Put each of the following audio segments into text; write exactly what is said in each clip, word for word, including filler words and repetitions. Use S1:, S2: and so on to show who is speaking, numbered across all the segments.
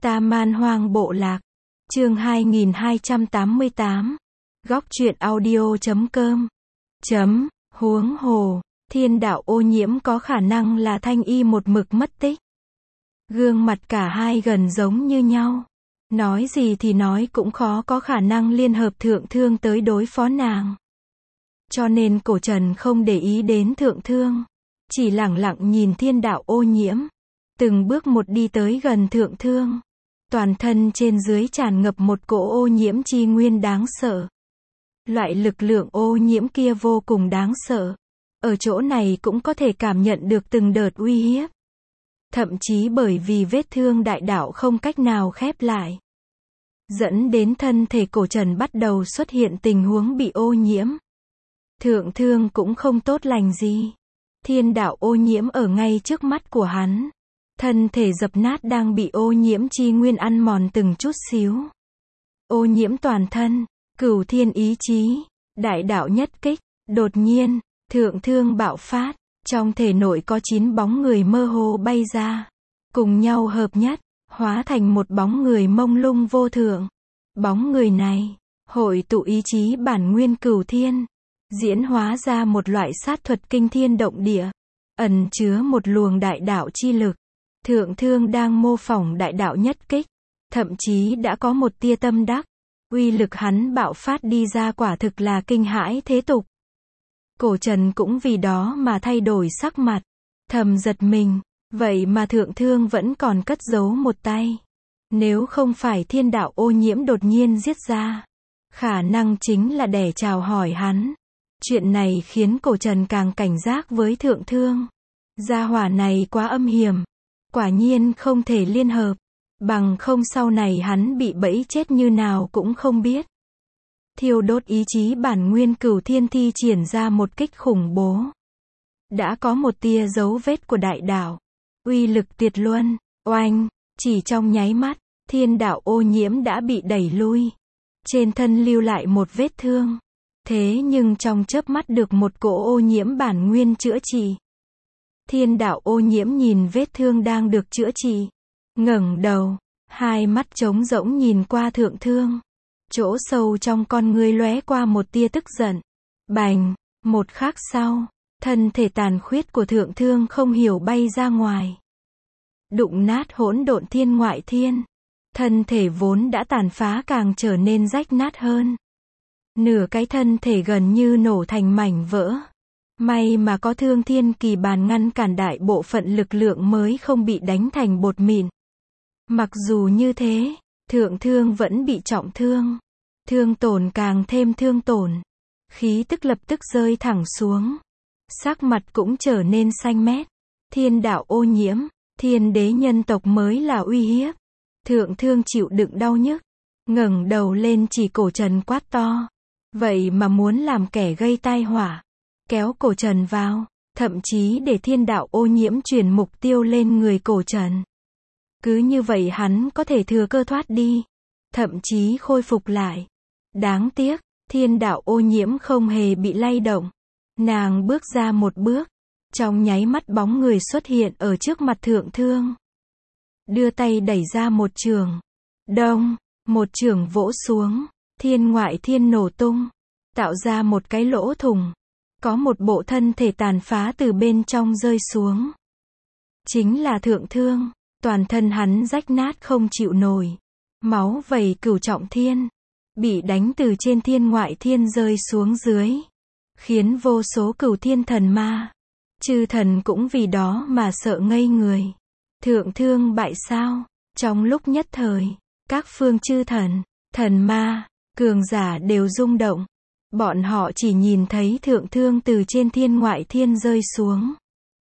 S1: Ta Man Hoang Bộ Lạc. Chương hai nghìn hai trăm tám mươi tám. Góc truyện audio chấm com. Chấm, huống hồ, thiên đạo ô nhiễm có khả năng là Thanh Y một mực mất tích. Gương mặt cả hai gần giống như nhau. Nói gì thì nói cũng khó có khả năng liên hợp Thượng Thương tới đối phó nàng. Cho nên Cổ Trần không để ý đến Thượng Thương. Chỉ lẳng lặng nhìn thiên đạo ô nhiễm. Từng bước một đi tới gần Thượng Thương. Toàn thân trên dưới tràn ngập một cỗ ô nhiễm chi nguyên đáng sợ. Loại lực lượng ô nhiễm kia vô cùng đáng sợ. Ở chỗ này cũng có thể cảm nhận được từng đợt uy hiếp. Thậm chí bởi vì vết thương đại đạo không cách nào khép lại. Dẫn đến thân thể Cổ Trần bắt đầu xuất hiện tình huống bị ô nhiễm. Thượng Thương cũng không tốt lành gì. Thiên đạo ô nhiễm ở ngay trước mắt của hắn. Thân thể dập nát đang bị ô nhiễm chi nguyên ăn mòn từng chút xíu. Ô nhiễm toàn thân, cửu thiên ý chí, đại đạo nhất kích. Đột nhiên, Thượng Thương bạo phát. Trong thể nội có chín bóng người mơ hồ bay ra. Cùng nhau hợp nhất, hóa thành một bóng người mông lung vô thượng. Bóng người này, hội tụ ý chí bản nguyên cửu thiên. Diễn hóa ra một loại sát thuật kinh thiên động địa. Ẩn chứa một luồng đại đạo chi lực. Thượng Thương đang mô phỏng đại đạo nhất kích. Thậm chí đã có một tia tâm đắc. Uy lực hắn bạo phát đi ra quả thực là kinh hãi thế tục. Cổ Trần cũng vì đó mà thay đổi sắc mặt. Thầm giật mình. Vậy mà Thượng Thương vẫn còn cất giấu một tay. Nếu không phải thiên đạo ô nhiễm đột nhiên giết ra. Khả năng chính là để chào hỏi hắn. Chuyện này khiến Cổ Trần càng cảnh giác với Thượng Thương. Gia hỏa này quá âm hiểm. Quả nhiên không thể liên hợp. Bằng không sau này hắn bị bẫy chết như nào cũng không biết. Thiêu đốt ý chí bản nguyên cửu thiên thi triển ra một kích khủng bố. Đã có một tia dấu vết của đại đạo. Uy lực tuyệt luân. Oanh. Chỉ trong nháy mắt, thiên đạo ô nhiễm đã bị đẩy lui. Trên thân lưu lại một vết thương. Thế nhưng trong chớp mắt được một cỗ ô nhiễm bản nguyên chữa trị. Thiên đạo ô nhiễm nhìn vết thương đang được chữa trị. Ngẩng đầu. Hai mắt trống rỗng nhìn qua Thượng Thương. Chỗ sâu trong con ngươi lóe qua một tia tức giận. Bành. Một khắc sau. Thân thể tàn khuyết của Thượng Thương không hiểu bay ra ngoài. Đụng nát hỗn độn thiên ngoại thiên. Thân thể vốn đã tàn phá càng trở nên rách nát hơn. Nửa cái thân thể gần như nổ thành mảnh vỡ. May mà có Thương Thiên Kỳ Bàn ngăn cản đại bộ phận lực lượng mới không bị đánh thành bột mịn. Mặc dù như thế, Thượng Thương vẫn bị trọng thương. Thương tổn càng thêm thương tổn. Khí tức lập tức rơi thẳng xuống. Sắc mặt cũng trở nên xanh mét. Thiên đạo ô nhiễm, thiên đế nhân tộc mới là uy hiếp. Thượng Thương chịu đựng đau nhức. Ngẩng đầu lên chỉ Cổ Trần quát to. Vậy mà muốn làm kẻ gây tai họa. Kéo Cổ Trần vào. Thậm chí để thiên đạo ô nhiễm chuyển mục tiêu lên người Cổ Trần. Cứ như vậy hắn có thể thừa cơ thoát đi. Thậm chí khôi phục lại. Đáng tiếc, thiên đạo ô nhiễm không hề bị lay động. Nàng bước ra một bước. Trong nháy mắt bóng người xuất hiện ở trước mặt Thượng Thương. Đưa tay đẩy ra một trường. Đông, một trường vỗ xuống. Thiên ngoại thiên nổ tung. Tạo ra một cái lỗ thủng. Có một bộ thân thể tàn phá từ bên trong rơi xuống. Chính là Thượng Thương. Toàn thân hắn rách nát không chịu nổi. Máu vẩy cửu trọng thiên. Bị đánh từ trên thiên ngoại thiên rơi xuống dưới. Khiến vô số cửu thiên thần ma. Chư thần cũng vì đó mà sợ ngây người. Thượng Thương bại sao? Trong lúc nhất thời, các phương chư thần, thần ma, cường giả đều rung động. Bọn họ chỉ nhìn thấy Thượng Thương từ trên thiên ngoại thiên rơi xuống.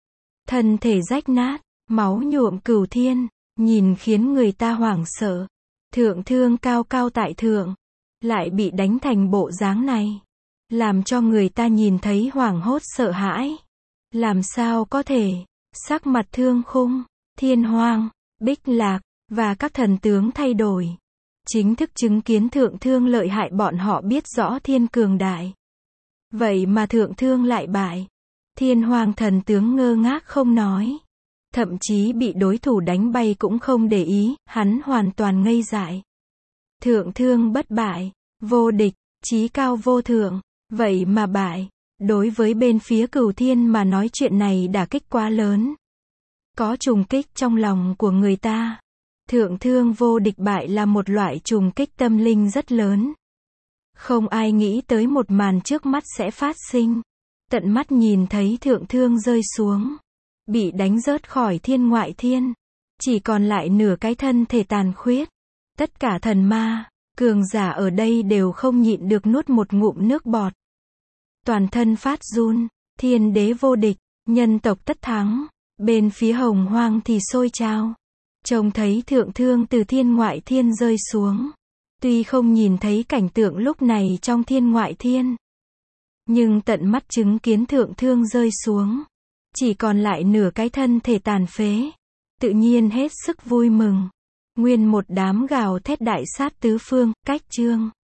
S1: Thân thể rách nát, máu nhuộm cửu thiên, nhìn khiến người ta hoảng sợ. Thượng Thương cao cao tại thượng, lại bị đánh thành bộ dáng này. Làm cho người ta nhìn thấy hoảng hốt sợ hãi. Làm sao có thể? Sắc mặt Thương Khung, Thiên Hoang, Bích Lạc, và các thần tướng thay đổi. Chính thức chứng kiến Thượng Thương lợi hại, bọn họ biết rõ thiên cường đại. Vậy mà Thượng Thương lại bại. Thiên Hoàng thần tướng ngơ ngác không nói. Thậm chí bị đối thủ đánh bay cũng không để ý, hắn hoàn toàn ngây dại. Thượng thương bất bại, vô địch, chí cao vô thượng, vậy mà bại. Đối với bên phía Cửu Thiên mà nói chuyện này đả kích quá lớn. Có trùng kích trong lòng của người ta. Thượng thương vô địch bại là một loại trùng kích tâm linh rất lớn. Không ai nghĩ tới một màn trước mắt sẽ phát sinh. Tận mắt nhìn thấy thượng thương rơi xuống. Bị đánh rớt khỏi thiên ngoại thiên. Chỉ còn lại nửa cái thân thể tàn khuyết. Tất cả thần ma, cường giả ở đây đều không nhịn được nuốt một ngụm nước bọt. Toàn thân phát run, thiên đế vô địch, nhân tộc tất thắng. Bên phía hồng hoang thì sôi trào. Trông thấy thượng thương từ thiên ngoại thiên rơi xuống. Tuy không nhìn thấy cảnh tượng lúc này trong thiên ngoại thiên. Nhưng tận mắt chứng kiến thượng thương rơi xuống. Chỉ còn lại nửa cái thân thể tàn phế. Tự nhiên hết sức vui mừng. Nguyên một đám gào thét đại sát tứ phương, cách chương.